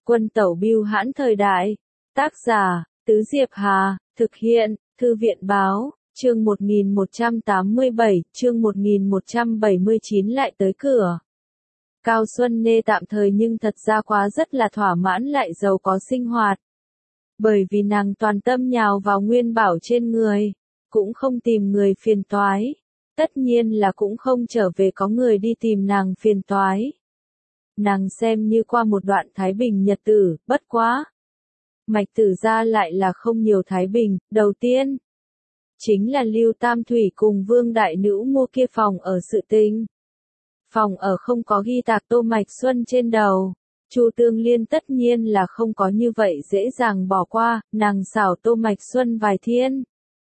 Quân tẩu bưu hãn thời đại. Tác giả, Tứ Diệp Hà, thực hiện, Thư viện báo, chương 1187, chương 1179 lại tới cửa. Cao Xuân Nê tạm thời nhưng thật ra quá rất là thỏa mãn lại giàu có sinh hoạt. Bởi vì nàng toàn tâm nhào vào Nguyên Bảo trên người, cũng không tìm người phiền toái. Tất nhiên là cũng không trở về có người đi tìm nàng phiền toái. Nàng xem như qua một đoạn thái bình nhật tử, bất quá. Mạch Tử gia lại là không nhiều thái bình, đầu tiên. Chính là Lưu Tam Thủy cùng Vương Đại Nữ mua kia phòng ở sự tình. Phòng ở không có ghi tạc Tô Mạch Xuân trên đầu. Chu Tương Liên tất nhiên là không có như vậy dễ dàng bỏ qua, nàng xảo Tô Mạch Xuân vài thiên.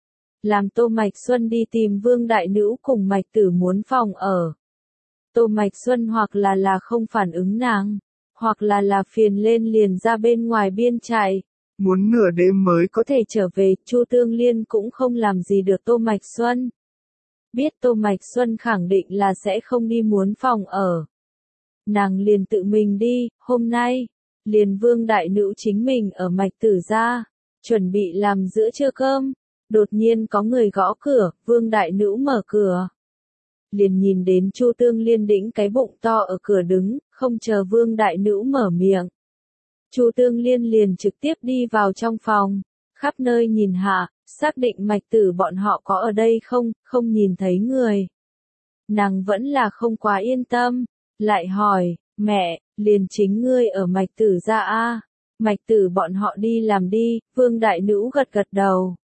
Làm Tô Mạch Xuân đi tìm Vương Đại Nữ cùng Mạch Tử muốn phòng ở. Tô Mạch Xuân hoặc là không phản ứng nàng, hoặc là phiền lên liền ra bên ngoài biên chạy. Muốn nửa đêm mới có thể trở về, Chu Tương Liên cũng không làm gì được Tô Mạch Xuân. Biết Tô Mạch Xuân khẳng định là sẽ không đi muốn phòng ở. Nàng liền tự mình đi, hôm nay, liền Vương Đại Nữ chính mình ở Mạch Tử gia, chuẩn bị làm giữa trưa cơm. Đột nhiên có người gõ cửa, Vương Đại Nữ mở cửa. Liền nhìn đến Chu Tương Liên đĩnh cái bụng to ở cửa đứng, không chờ Vương Đại Nữ mở miệng. Chu Tương Liên liền trực tiếp đi vào trong phòng, khắp nơi nhìn hạ, xác định Mạch Tử bọn họ có ở đây không nhìn thấy người. Nàng vẫn là không quá yên tâm, lại hỏi, mẹ, liền chính ngươi ở Mạch Tử gia a? Mạch Tử bọn họ đi làm đi, Vương Đại Nữ gật đầu.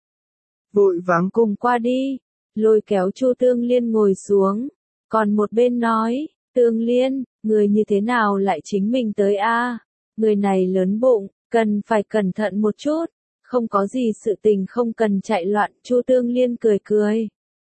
Vội vàng cùng qua đi, lôi kéo Chu Tương Liên ngồi xuống, còn một bên nói, Tương Liên, người như thế nào lại chính mình tới a? Người này lớn bụng, cần phải cẩn thận một chút, không có gì sự tình không cần chạy loạn, Chu Tương Liên cười.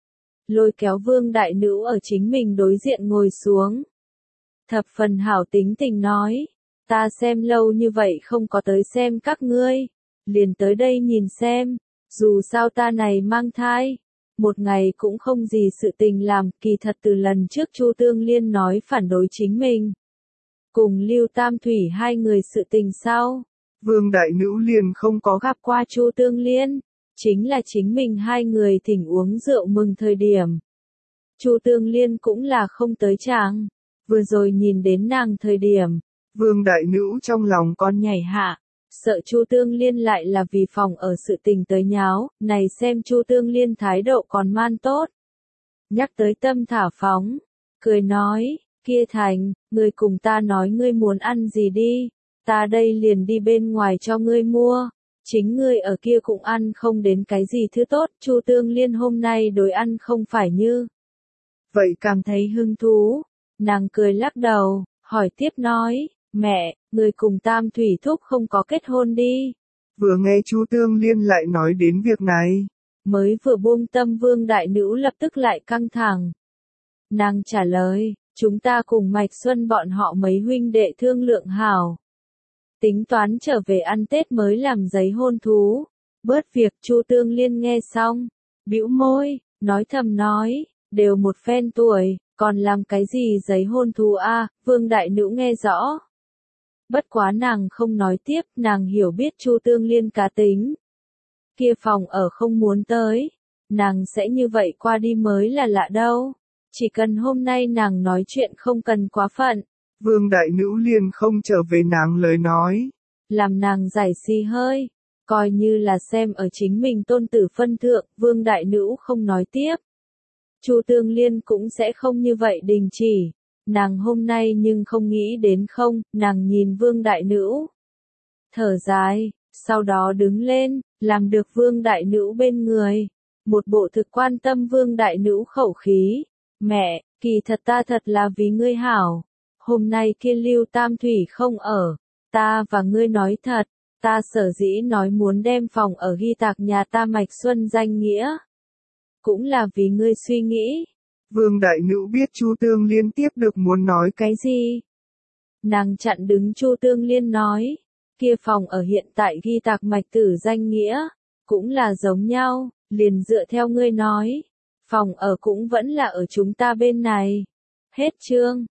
Lôi kéo Vương Đại Nữ ở chính mình đối diện ngồi xuống. Thập phần hảo tính tình nói, ta xem lâu như vậy không có tới xem các ngươi, liền tới đây nhìn xem, dù sao ta này mang thai, một ngày cũng không gì sự tình làm, kỳ thật từ lần trước Chu Tương Liên nói phản đối chính mình. Cùng Lưu Tam Thủy hai người sự tình sau, Vương Đại Nữ liền không có gặp qua Chu Tương Liên, chính là chính mình hai người thỉnh uống rượu mừng thời điểm. Chu Tương Liên cũng là không tới chàng, vừa rồi nhìn đến nàng thời điểm, Vương Đại Nữ trong lòng con nhảy hạ, sợ Chu Tương Liên lại là vì phòng ở sự tình tới nháo, này xem Chu Tương Liên thái độ còn man tốt. Nhắc tới tâm thả phóng, cười nói, kia Thành, ngươi cùng ta nói ngươi muốn ăn gì đi, ta đây liền đi bên ngoài cho ngươi mua, chính ngươi ở kia cũng ăn không đến cái gì thứ tốt, Chu Tương Liên hôm nay đối ăn không phải như. Vậy cảm thấy hứng thú, nàng cười lắc đầu, hỏi tiếp nói, mẹ, ngươi cùng Tam Thủy Thúc không có kết hôn đi. Vừa nghe Chu Tương Liên lại nói đến việc này, mới vừa buông tâm Vương Đại Nữ lập tức lại căng thẳng. Nàng trả lời, chúng ta cùng Mạch Xuân bọn họ mấy huynh đệ thương lượng hảo. Tính toán trở về ăn Tết mới làm giấy hôn thú. Bớt việc, Chu Tương Liên nghe xong, bĩu môi, nói thầm nói, đều một phen tuổi, còn làm cái gì giấy hôn thú a? Vương Đại Nữ nghe rõ. Bất quá nàng không nói tiếp, nàng hiểu biết Chu Tương Liên cá tính. Kia phòng ở không muốn tới, nàng sẽ như vậy qua đi mới là lạ đâu. Chỉ cần hôm nay nàng nói chuyện không cần quá phận. Vương Đại Nữ liền không trở về nàng lời nói. Làm nàng giải xì hơi. Coi như là xem ở chính mình tôn tử phân thượng, Vương Đại Nữ không nói tiếp. Chu Tương Liên cũng sẽ không như vậy đình chỉ. Nàng hôm nay nhưng không nghĩ đến không, nàng nhìn Vương Đại Nữ. Thở dài, sau đó đứng lên, làm được Vương Đại Nữ bên người. Một bộ thực quan tâm Vương Đại Nữ khẩu khí. Mẹ, kỳ thật ta thật là vì ngươi hảo. Hôm nay kia Lưu Tam Thủy không ở. Ta và ngươi nói thật, ta sở dĩ nói muốn đem phòng ở ghi tạc nhà ta Mạch Xuân danh nghĩa. Cũng là vì ngươi suy nghĩ. Vương Đại Nữ biết Chu Tương Liên tiếp được muốn nói cái gì. Nàng chặn đứng Chu Tương Liên nói. Kia phòng ở hiện tại ghi tạc Mạch Tử danh nghĩa. Cũng là giống nhau, liền dựa theo ngươi nói. Phòng ở cũng vẫn là ở chúng ta bên này. Hết chương.